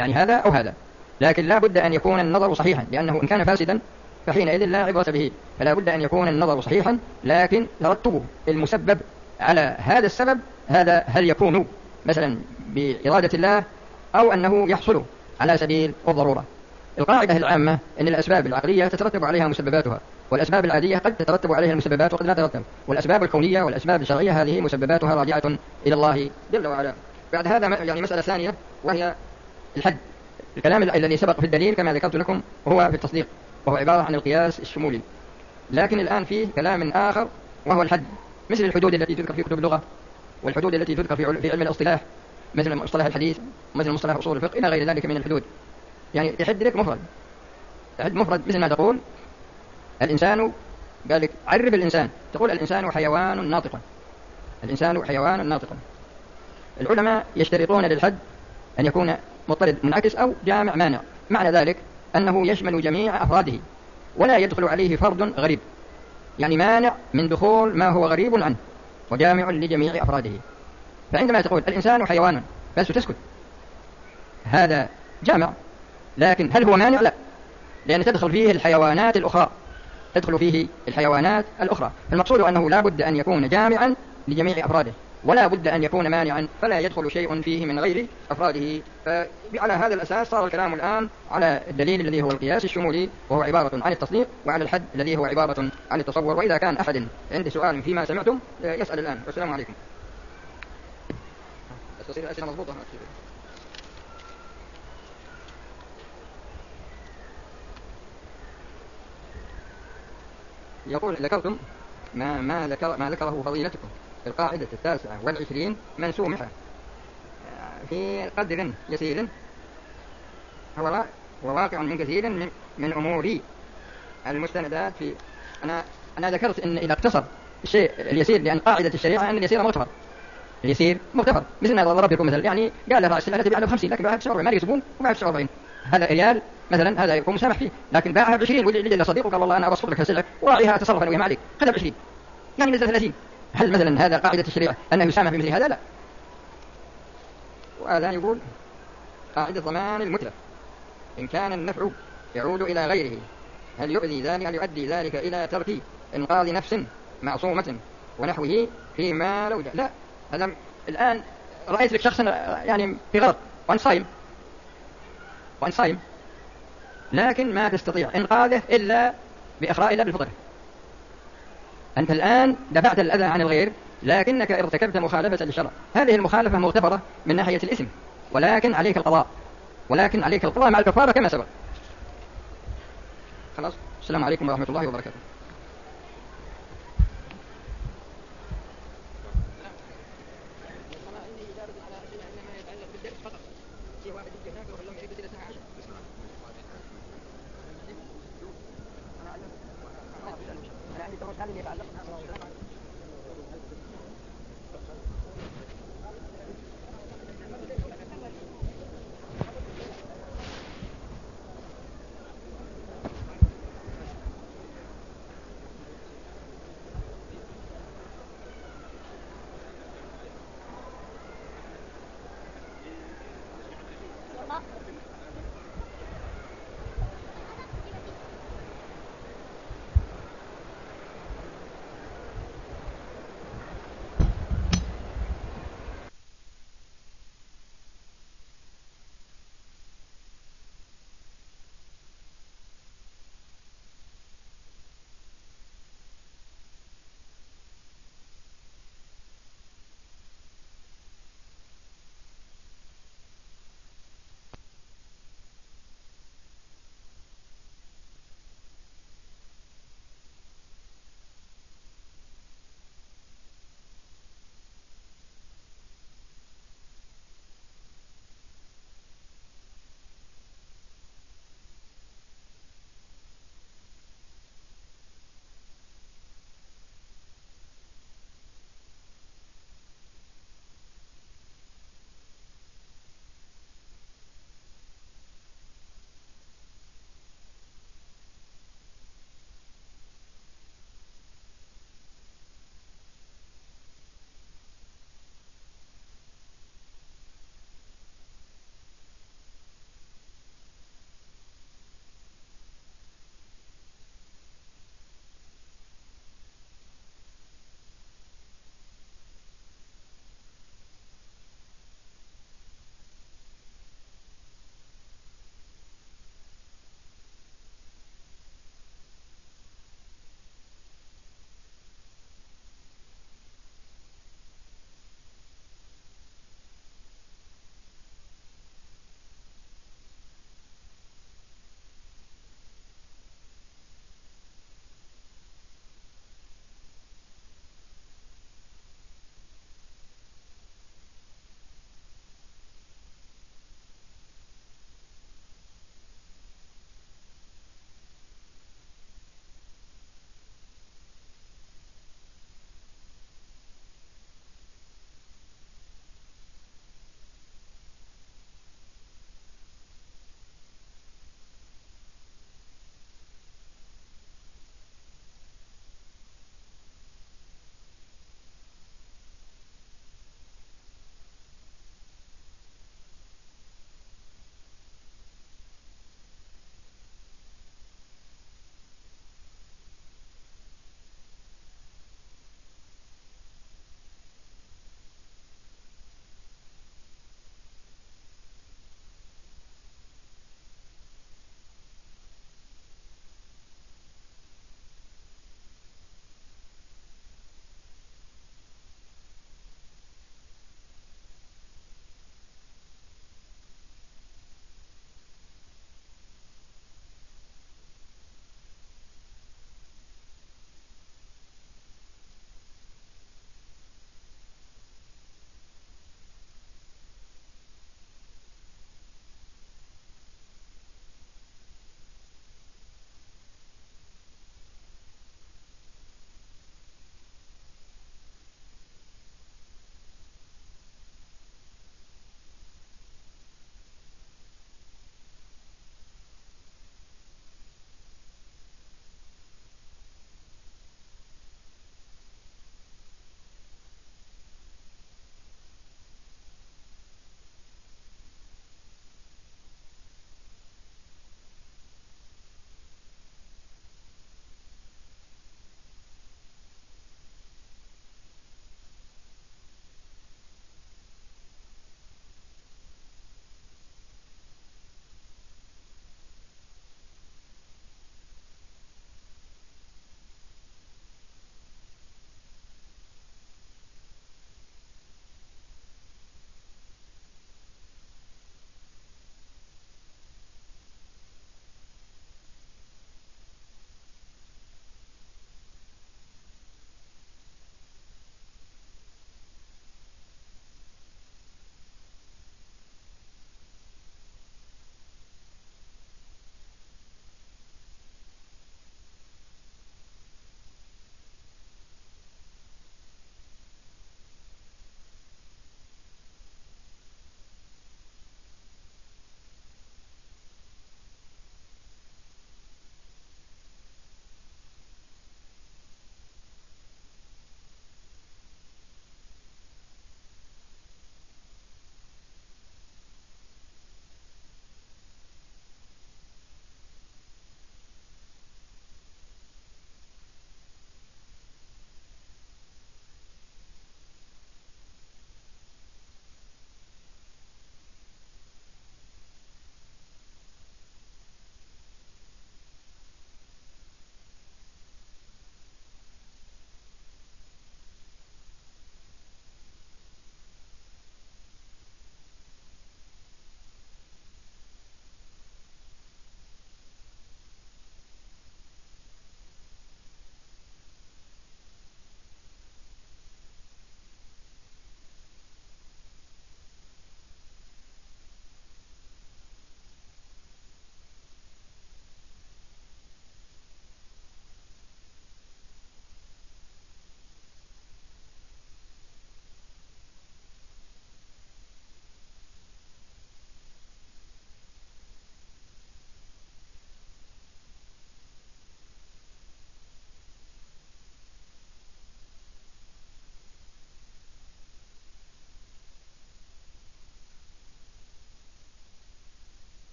يعني هذا أو هذا، لكن لا بد أن يكون النظر صحيحا، لأنه إن كان فاسدا فحينئذ لا عبرة به، فلا بد أن يكون النظر صحيحا، لكن ترتب المسبب على هذا السبب، هذا هل يكون مثلا بإرادة الله أو أنه يحصل على سبيل الضرورة. القاعدة العامة أن الأسباب العقلية تترتب عليها مسبباتها، والأسباب العادية قد تترتب عليها المسببات وقد لا تترتب، والأسباب الكونية والأسباب الشرعية هذه مسبباتها راجعة إلى الله جل وعلا. بعد هذا يعني مسألة ثانية وهي الحد. الكلام الذي سبق في الدليل كما ذكرت لكم هو في التصديق، وهو عبارة عن القياس الشمولي، لكن الآن فيه كلام آخر وهو الحد، مثل الحدود التي تذكر في كتب اللغة، والحدود التي تذكر في علم الاصطلاح، مثل مصطلح الحديث، مثل مصطلح أصول الفقه إلى غير ذلك من الحدود. يعني يحد لك مفرد، يحد مفرد مثل ما تقول الإنسان، قال لك عرف الإنسان، تقول الإنسان حيوان ناطق، الإنسان حيوان ناطق. العلماء يشترطون للحد أن يكون مضطرد منعكس أو جامع مانع، معنى ذلك أنه يشمل جميع أفراده ولا يدخل عليه فرد غريب، يعني مانع من دخول ما هو غريب عنه وجامع لجميع أفراده. فعندما تقول الإنسان حيوان بس تسكت، هذا جامع، لكن هل هو مانع؟ لا، لأن تدخل فيه الحيوانات الأخرى، تدخل فيه الحيوانات الأخرى. فالمقصود أنه لا بد أن يكون جامعا لجميع أفراده ولا بد أن يكون مانعا فلا يدخل شيء فيه من غير أفراده. فعلى هذا الأساس صار الكلام الآن على الدليل الذي هو القياس الشمولي، وهو عبارة عن التصديق، وعلى الحد الذي هو عبارة عن التصور. وإذا كان أحد عنده سؤال فيما سمعتم يسأل الآن. والسلام عليكم. تصير الأسئلة مضبوطة. يقول ذكرتم ما ذكره فضيلتكم في القاعدة 29 منسومحة في قدر يسير هو واقع من كثير من أمور المستندات في. أنا ذكرت إن إذا اقتصر الشيء اليسير، لأن قاعدة الشريعة أن اليسير مغتفر، اليسير مغتفر، مثل ما ضرب لكم مثل، يعني قال رأس التي تبيعها ب50 لكن باعها ب49 ما يسبون وباعها ب49، هذا ريال مثلا، هذا يكون مسامح فيه، لكن باعها ب20 ولجل صديقه قال والله أنا أبسط لك السلعة وراعيها تصرف أنا ويا ما عليك، خذها ب20 يعني نزل 30. هل مثلا هذا قاعدة الشريعة أنه يسامح بمثل هذا؟ لا. وهذا يقول قاعدة ضمان المتلف إن كان النفع يعود إلى غيره هل يؤذي ذلك، هل يؤدي ذلك إلى ترك إنقاذ نفس معصومة ونحوه فيما لو لا. هذا الآن رأيت لك شخصا يعني في غلط وأنت صايم لكن ما تستطيع إنقاذه إلا بإخراء الله بالفطر. أنت الآن دفعت الأذى عن الغير لكنك ارتكبت مخالفة للشرع، هذه المخالفة مغتفرة من ناحية الإثم، ولكن عليك القضاء مع الكفارة كما سبق. خلاص. السلام عليكم ورحمة الله وبركاته.